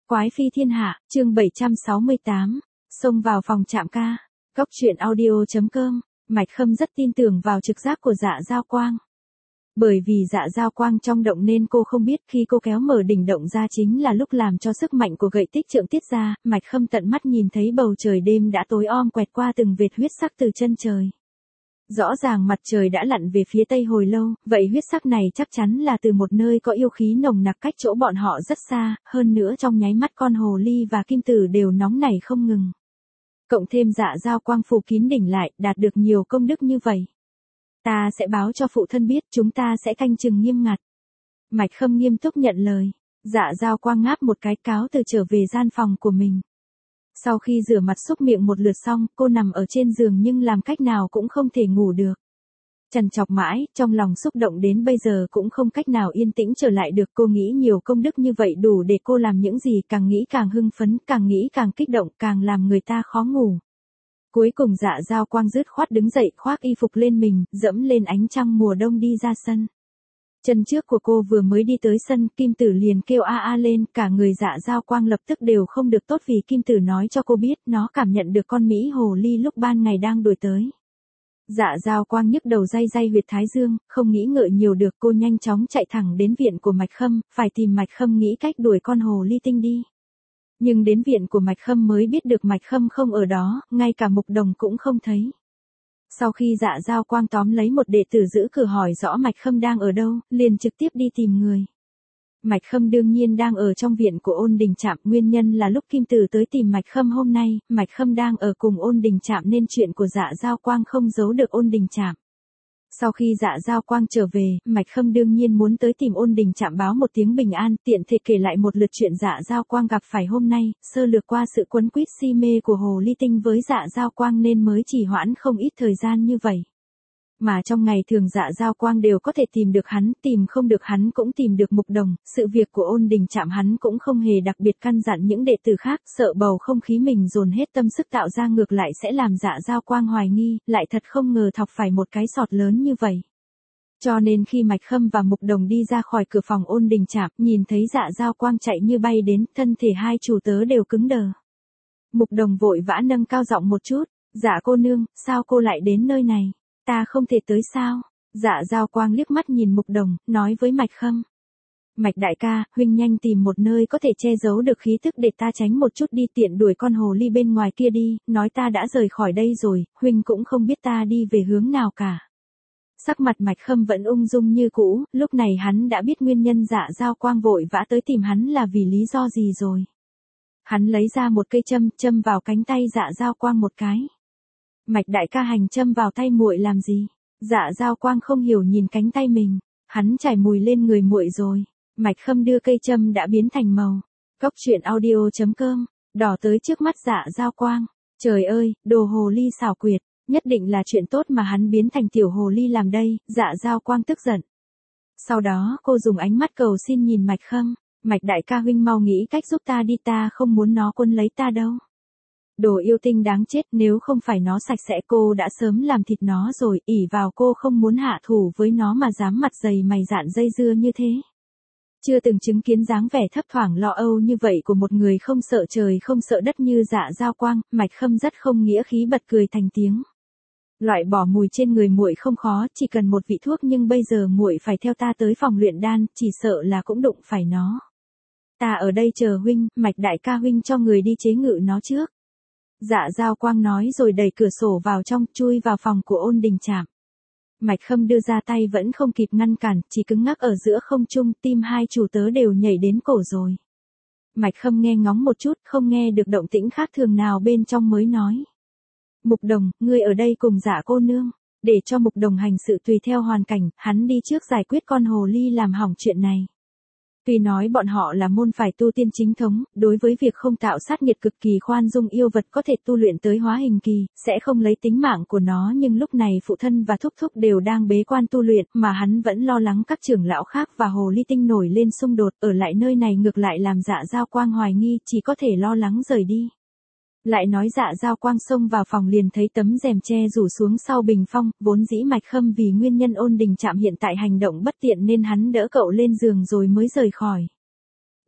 Quái phi thiên hạ, chương 768, xông vào phòng trạm ca. Cốc truyện audio.com, Mạch Khâm rất tin tưởng vào trực giác của Dạ Giao Quang. Bởi vì Dạ Giao Quang trong động nên cô không biết khi cô kéo mở đỉnh động ra chính là lúc làm cho sức mạnh của gậy tích trượng tiết ra, Mạch Khâm tận mắt nhìn thấy bầu trời đêm đã tối om quẹt qua từng vệt huyết sắc từ chân trời. Rõ ràng mặt trời đã lặn về phía tây hồi lâu, vậy huyết sắc này chắc chắn là từ một nơi có yêu khí nồng nặc cách chỗ bọn họ rất xa, hơn nữa trong nháy mắt con hồ ly và kim tử đều nóng nảy không ngừng. Cộng thêm Dạ Giao Quang phủ kín đỉnh lại, đạt được nhiều công đức như vậy. Ta sẽ báo cho phụ thân biết, chúng ta sẽ canh chừng nghiêm ngặt. Mạch Khâm nghiêm túc nhận lời. Dạ Giao Quang ngáp một cái cáo từ trở về gian phòng của mình. Sau khi rửa mặt xúc miệng một lượt xong, cô nằm ở trên giường nhưng làm cách nào cũng không thể ngủ được. Trằn trọc mãi, trong lòng xúc động đến bây giờ cũng không cách nào yên tĩnh trở lại được. Cô nghĩ nhiều công đức như vậy đủ để cô làm những gì, càng nghĩ càng hưng phấn, càng nghĩ càng kích động, càng làm người ta khó ngủ. Cuối cùng Dạ Giao Quang dứt khoát đứng dậy, khoác y phục lên mình, dẫm lên ánh trăng mùa đông đi ra sân. Chân trước của cô vừa mới đi tới sân, Kim Tử liền kêu a a lên, cả người Dạ Giao Quang lập tức đều không được tốt vì Kim Tử nói cho cô biết nó cảm nhận được con Mỹ hồ ly lúc ban ngày đang đuổi tới. Dạ Giao Quang nhức đầu day day huyệt thái dương, không nghĩ ngợi nhiều được, cô nhanh chóng chạy thẳng đến viện của Mạch Khâm, phải tìm Mạch Khâm nghĩ cách đuổi con hồ ly tinh đi. Nhưng đến viện của Mạch Khâm mới biết được Mạch Khâm không ở đó, ngay cả Mục Đồng cũng không thấy. Sau khi Dạ Giao Quang tóm lấy một đệ tử giữ cửa hỏi rõ Mạch Khâm đang ở đâu, liền trực tiếp đi tìm người. Mạch Khâm đương nhiên đang ở trong viện của Ôn Đình Trạm, nguyên nhân là lúc Kim Tử tới tìm Mạch Khâm hôm nay, Mạch Khâm đang ở cùng Ôn Đình Trạm nên chuyện của Dạ Giao Quang không giấu được Ôn Đình Trạm. Sau khi Dạ Giao Quang trở về, Mạch Khâm đương nhiên muốn tới tìm Ôn Đình Trạm báo một tiếng bình an, tiện thể kể lại một lượt chuyện Dạ Giao Quang gặp phải hôm nay, sơ lược qua sự quấn quýt si mê của hồ ly tinh với Dạ Giao Quang nên mới trì hoãn không ít thời gian như vậy. Mà trong ngày thường Dạ Giao Quang đều có thể tìm được hắn, tìm không được hắn cũng tìm được Mục Đồng, sự việc của Ôn Đình Trạm hắn cũng không hề đặc biệt căn dặn những đệ tử khác, sợ bầu không khí mình dồn hết tâm sức tạo ra ngược lại sẽ làm Dạ Giao Quang hoài nghi, lại thật không ngờ thọc phải một cái sọt lớn như vậy. Cho nên khi Mạch Khâm và Mục Đồng đi ra khỏi cửa phòng Ôn Đình Trạm, nhìn thấy Dạ Giao Quang chạy như bay đến, thân thể hai chủ tớ đều cứng đờ. Mục Đồng vội vã nâng cao giọng một chút, "Dạ cô nương, sao cô lại đến nơi này? Ta không thể tới sao?" Dạ Giao Quang liếc mắt nhìn Mục Đồng, nói với Mạch Khâm. "Mạch đại ca, huynh nhanh tìm một nơi có thể che giấu được khí tức để ta tránh một chút đi, tiện đuổi con hồ ly bên ngoài kia đi, nói ta đã rời khỏi đây rồi, huynh cũng không biết ta đi về hướng nào cả." Sắc mặt Mạch Khâm vẫn ung dung như cũ, lúc này hắn đã biết nguyên nhân Dạ Giao Quang vội vã tới tìm hắn là vì lý do gì rồi. Hắn lấy ra một cây châm vào cánh tay Dạ Giao Quang một cái. "Mạch đại ca hành châm vào tay muội làm gì?" Dạ Giao Quang không hiểu nhìn cánh tay mình, hắn chảy mùi lên người muội rồi. Mạch Khâm đưa cây châm đã biến thành màu. Cốc truyện audio.com, đỏ tới trước mắt Dạ Giao Quang. Trời ơi, đồ hồ ly xảo quyệt, nhất định là chuyện tốt mà hắn biến thành tiểu hồ ly làm đây, Dạ Giao Quang tức giận. Sau đó cô dùng ánh mắt cầu xin nhìn Mạch Khâm, "Mạch đại ca huynh mau nghĩ cách giúp ta đi, ta không muốn nó quấn lấy ta đâu. Đồ yêu tinh đáng chết, nếu không phải nó sạch sẽ cô đã sớm làm thịt nó rồi, ỷ vào cô không muốn hạ thủ với nó mà dám mặt dày mày dạn dây dưa như thế." Chưa từng chứng kiến dáng vẻ thấp thoảng lo âu như vậy của một người không sợ trời không sợ đất như Dạ Giao Quang, Mạch Khâm rất không nghĩa khí bật cười thành tiếng. "Loại bỏ mùi trên người muội không khó, chỉ cần một vị thuốc, nhưng bây giờ muội phải theo ta tới phòng luyện đan, chỉ sợ là cũng đụng phải nó. Ta ở đây chờ huynh, Mạch đại ca huynh cho người đi chế ngự nó trước." Dạ Giao Quang nói rồi đẩy cửa sổ vào trong, chui vào phòng của Ôn Đình Trạm. Mạch Khâm đưa ra tay vẫn không kịp ngăn cản, chỉ cứng ngắc ở giữa không trung, tim hai chủ tớ đều nhảy đến cổ rồi. Mạch Khâm nghe ngóng một chút, không nghe được động tĩnh khác thường nào bên trong mới nói. "Mục Đồng, ngươi ở đây cùng Dạ cô nương." Để cho Mục Đồng hành sự tùy theo hoàn cảnh, hắn đi trước giải quyết con hồ ly làm hỏng chuyện này. Tuy nói bọn họ là môn phái tu tiên chính thống, đối với việc không tạo sát nhiệt cực kỳ khoan dung, yêu vật có thể tu luyện tới hóa hình kỳ, sẽ không lấy tính mạng của nó, nhưng lúc này phụ thân và thúc thúc đều đang bế quan tu luyện, mà hắn vẫn lo lắng các trưởng lão khác và hồ ly tinh nổi lên xung đột, ở lại nơi này ngược lại làm Dạ Giao Quang hoài nghi, chỉ có thể lo lắng rời đi. Lại nói Dạ Giao Quang xông vào phòng liền thấy tấm rèm che rủ xuống sau bình phong, vốn dĩ Mạch Khâm vì nguyên nhân Ôn Đình Trạm hiện tại hành động bất tiện nên hắn đỡ cậu lên giường rồi mới rời khỏi.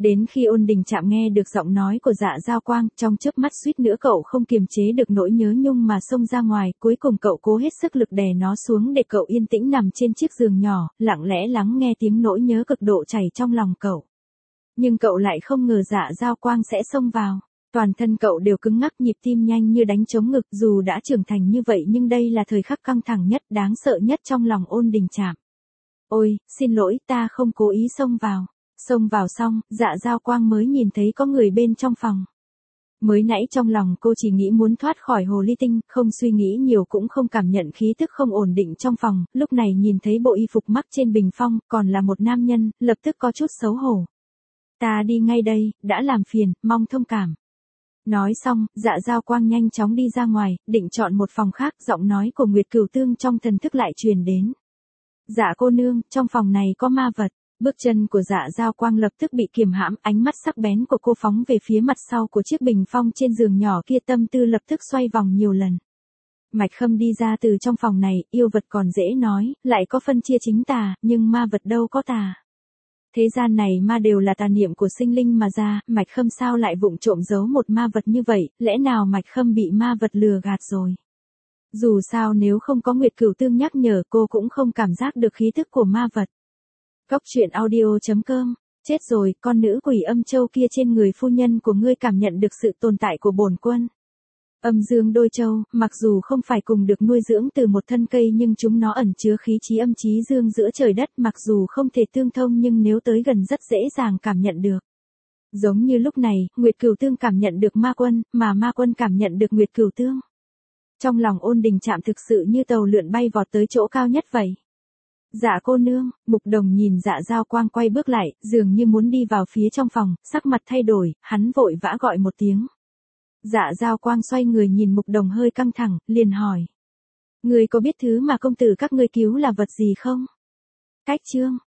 Đến khi Ôn Đình Trạm nghe được giọng nói của Dạ Giao Quang, trong chớp mắt suýt nữa cậu không kiềm chế được nỗi nhớ nhung mà xông ra ngoài, cuối cùng cậu cố hết sức lực đè nó xuống để cậu yên tĩnh nằm trên chiếc giường nhỏ, lặng lẽ lắng nghe tiếng nỗi nhớ cực độ chảy trong lòng cậu. Nhưng cậu lại không ngờ Dạ Giao Quang sẽ xông vào. Toàn thân cậu đều cứng ngắc, nhịp tim nhanh như đánh trống ngực, dù đã trưởng thành như vậy nhưng đây là thời khắc căng thẳng nhất, đáng sợ nhất trong lòng Ôn Đình Trạm. Ôi, xin lỗi, ta không cố ý xông vào. Xông vào xong, Dạ Giao Quang mới nhìn thấy có người bên trong phòng. Mới nãy trong lòng cô chỉ nghĩ muốn thoát khỏi hồ ly tinh, không suy nghĩ nhiều cũng không cảm nhận khí tức không ổn định trong phòng, lúc này nhìn thấy bộ y phục mắc trên bình phong, còn là một nam nhân, lập tức có chút xấu hổ. Ta đi ngay đây, đã làm phiền, mong thông cảm. Nói xong, Dạ Giao Quang nhanh chóng đi ra ngoài, định chọn một phòng khác, giọng nói của Nguyệt Cửu Tương trong thần thức lại truyền đến. Dạ cô nương, trong phòng này có ma vật. Bước chân của Dạ Giao Quang lập tức bị kiềm hãm, ánh mắt sắc bén của cô phóng về phía mặt sau của chiếc bình phong trên giường nhỏ kia, tâm tư lập tức xoay vòng nhiều lần. Mạch Khâm đi ra từ trong phòng này, yêu vật còn dễ nói, lại có phân chia chính tà, nhưng ma vật đâu có tà. Thế gian này ma đều là tà niệm của sinh linh mà ra, Mạch Khâm sao lại vụng trộm giấu một ma vật như vậy, lẽ nào Mạch Khâm bị ma vật lừa gạt rồi. Dù sao nếu không có Nguyệt Cửu Tương nhắc nhở cô cũng không cảm giác được khí thức của ma vật. Cốc truyện audio.com. Chết rồi, con nữ quỷ âm châu kia trên người phu nhân của ngươi cảm nhận được sự tồn tại của bổn quân. Âm dương đôi châu, mặc dù không phải cùng được nuôi dưỡng từ một thân cây nhưng chúng nó ẩn chứa khí chí âm chí dương giữa trời đất, mặc dù không thể tương thông nhưng nếu tới gần rất dễ dàng cảm nhận được. Giống như lúc này, Nguyệt Cửu Tương cảm nhận được ma quân, mà ma quân cảm nhận được Nguyệt Cửu Tương. Trong lòng Ôn Đình Trạm thực sự như tàu lượn bay vọt tới chỗ cao nhất vậy. Dạ cô nương, Mục Đồng nhìn Dạ Giao Quang quay bước lại, dường như muốn đi vào phía trong phòng, sắc mặt thay đổi, hắn vội vã gọi một tiếng. Dạ Giao Quang xoay người nhìn Mục Đồng hơi căng thẳng, liền hỏi. Ngươi có biết thứ mà công tử các ngươi cứu là vật gì không? Cách chương.